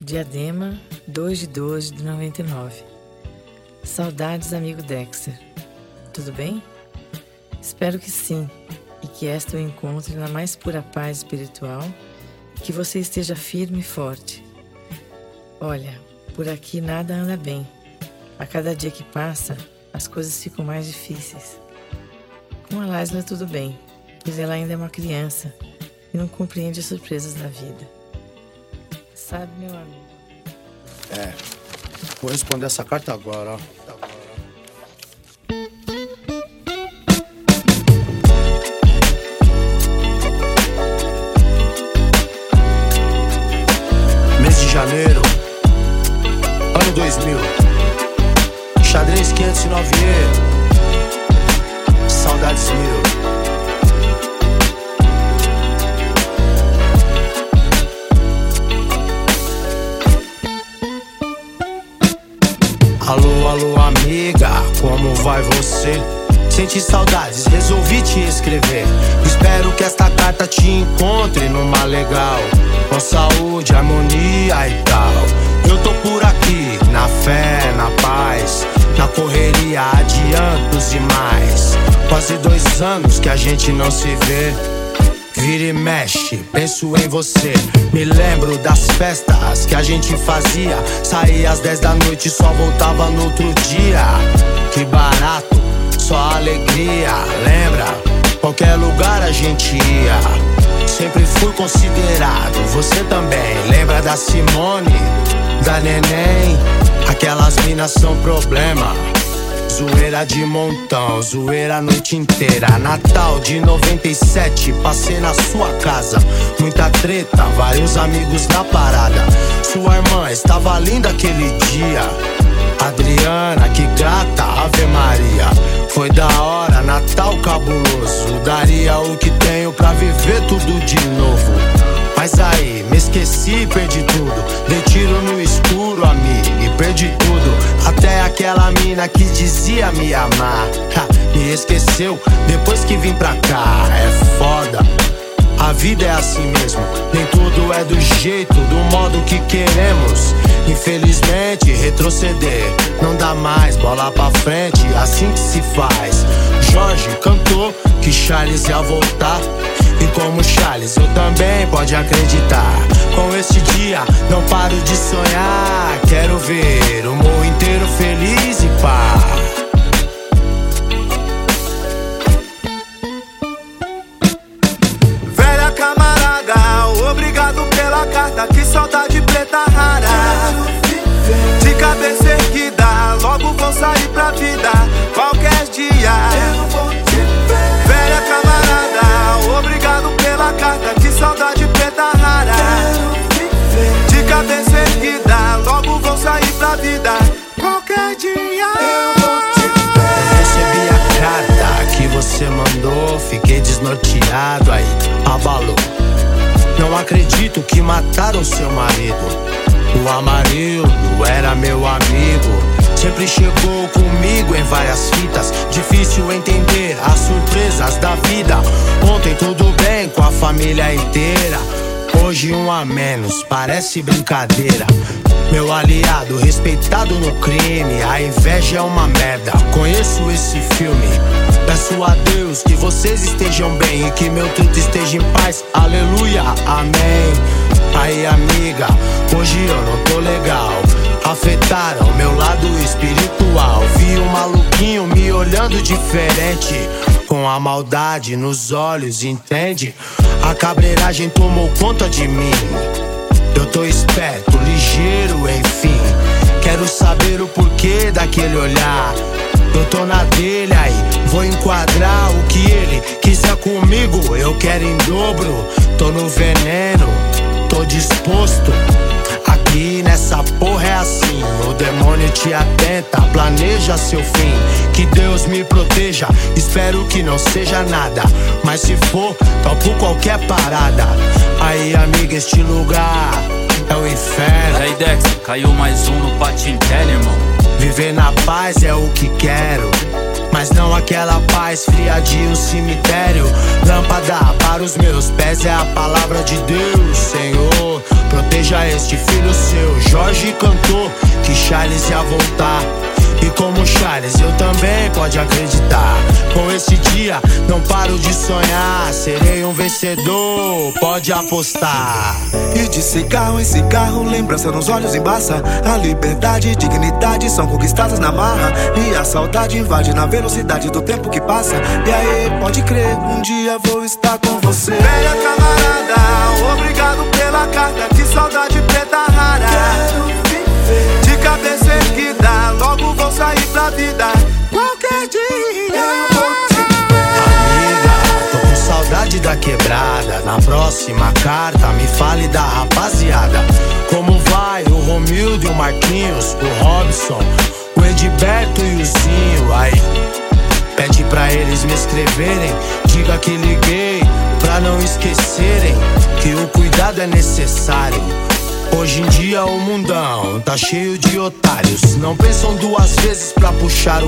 Diadema, 2/12/99. Saudades, amigo Dexter. Tudo bem? Espero que sim, e que esta o encontre na mais pura paz espiritual e que você esteja firme e forte. Olha, por aqui nada anda bem. A cada dia que passa, as coisas ficam mais difíceis. Com a Laisla tudo bem, pois ela ainda é uma criança e não compreende as surpresas da vida. Sabe, meu amigo? Vou responder essa carta agora, ó. Mês de janeiro, ano 2000. Xadrez 509E. Saudades mil. Alô, alô, amiga, como vai você? Senti saudades, resolvi te escrever. Espero que esta carta te encontre numa legal, com saúde, harmonia e tal. Eu tô por aqui, na fé, na paz, na correria, adiantos demais. Quase 2 anos que a gente não se vê. Vira e mexe, penso em você. Me lembro das festas que a gente fazia. Saía às 10 da noite e só voltava no outro dia. Que barato, só alegria. Lembra? Qualquer lugar a gente ia. Sempre fui considerado, você também. Lembra da Simone, da Neném? Aquelas minas são problema. Zoeira de montão, zoeira a noite inteira. Natal de 97, passei na sua casa. Muita treta, vários amigos na parada. Sua irmã estava linda aquele dia. Adriana, que grata, Ave Maria. Foi da hora, Natal cabuloso. Daria o que tenho pra viver tudo de novo. Mas aí, me esqueci e perdi tudo. Dei tiro no escuro, amigo, e perdi tudo. Até aquela mina que dizia me amar, me esqueceu depois que vim pra cá. É foda, a vida é assim mesmo. Nem tudo é do jeito, do modo que queremos. Infelizmente, retroceder não dá mais. Bola pra frente, assim que se faz. Jorge cantou que Charles ia voltar. E como Charles, eu também, pode acreditar. Com este dia, não paro de sonhar. Quero ver o mundo inteiro feliz e pá. Velha camarada, obrigado pela carta. Que saudade preta rara. De cabeça erguida, logo vou sair pra vida. Qualquer dia. Velha camarada, obrigado pela carta. Que saudade preta rara. De cabeça erguida, logo vou sair pra vida. Qualquer dia eu vou te ver. Recebi a carta que você mandou. Fiquei desnorteado, aí abalou. Não acredito que mataram seu marido. O Amarildo era meu amigo. Sempre chegou comigo em várias fitas. Difícil entender as surpresas da vida. Ontem tudo bem com a família inteira. Hoje um a menos, parece brincadeira. Meu aliado, respeitado no crime. A inveja é uma merda, conheço esse filme. Peço a Deus que vocês estejam bem e que meu tudo esteja em paz. Aleluia, amém. Aí amiga, hoje eu não tô legal. Afetaram meu lado espiritual. Vi um maluquinho me olhando diferente, com a maldade nos olhos, entende? A cabreiragem tomou conta de mim. Eu tô esperto, ligeiro, enfim. Quero saber o porquê daquele olhar. Eu tô na dele aí, vou enquadrar o que ele quiser comigo. Eu quero em dobro, tô no veneno, tô disposto. Aqui nessa porra é assim, o demônio te atenta, planeja seu fim. Que Deus me proteja, espero que não seja nada. Mas se for, topo qualquer parada. Aí amiga, este lugar é o inferno. Aí Dexter, caiu mais um no Patintel, irmão. Viver na paz é o que quero, mas não aquela paz fria de um cemitério. Lâmpada para os meus pés é a palavra de Deus, Senhor. Proteja este filho seu, hoje cantou que Charles ia voltar. E como Charles, eu também, pode acreditar. Com esse dia, não paro de sonhar. Serei um vencedor, pode apostar. E de cigarro em cigarro, lembrança nos olhos embaça. A liberdade e dignidade são conquistadas na marra. E a saudade invade na velocidade do tempo que passa. E aí, pode crer, um dia vou estar com você. Velha camarada, obrigado pela carta. Que saudade preta rara. Quero viver de cabeça erguida, logo vou sair pra vida. Qualquer dia eu vou te ver. Amiga, tô com saudade da quebrada. Na próxima carta me fale da rapaziada. Como vai o Romildo e o Marquinhos, o Robson, o Edberto e o Zinho. Aí, pede pra eles me escreverem. Diga que liguei pra não esquecerem que o cuidado é necessário. Hoje em dia o mundão tá cheio de otários. Não pensam duas vezes pra puxar o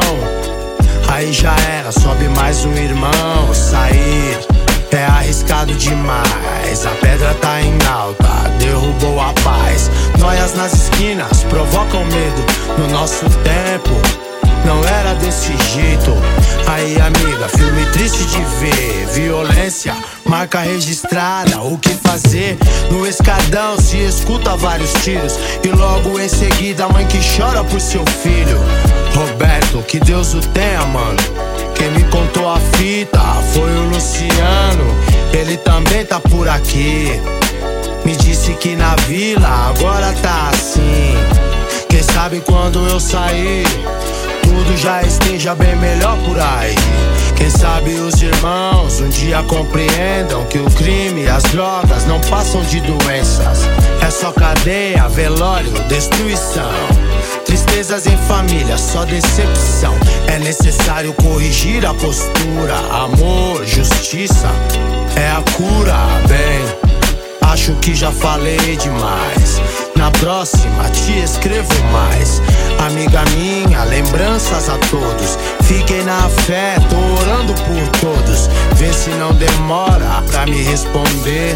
cão. Aí já era, sobe mais um irmão. Sair é arriscado demais. A pedra tá em alta, derrubou a paz. Noias nas esquinas provocam medo. No nosso tempo não era desse jeito. Aí amiga, filme triste de ver. Violência, marca registrada. O que fazer? No escadão se escuta vários tiros. E logo em seguida a mãe que chora por seu filho. Roberto, que Deus o tenha, mano. Quem me contou a fita foi o Luciano. Ele também tá por aqui. Me disse que na vila agora tá assim. Quem sabe quando eu sair tudo já esteja bem melhor por aí. Quem sabe os irmãos um dia compreendam que o crime e as drogas não passam de doenças. É só cadeia, velório, destruição. Tristezas em família, só decepção. É necessário corrigir a postura. Amor, justiça é a cura, bem. Acho que já falei demais. Na próxima te escrevo mais. Amiga minha, lembranças a todos. Fiquem na fé, tô orando por todos. Vê se não demora pra me responder.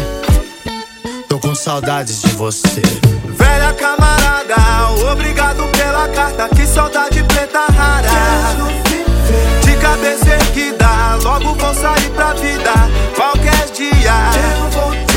Tô com saudades de você. Velha camarada, obrigado pela carta. Que saudade preta rara. Quero viver de cabeça erguida, logo vou sair pra vida. Qualquer dia eu vou te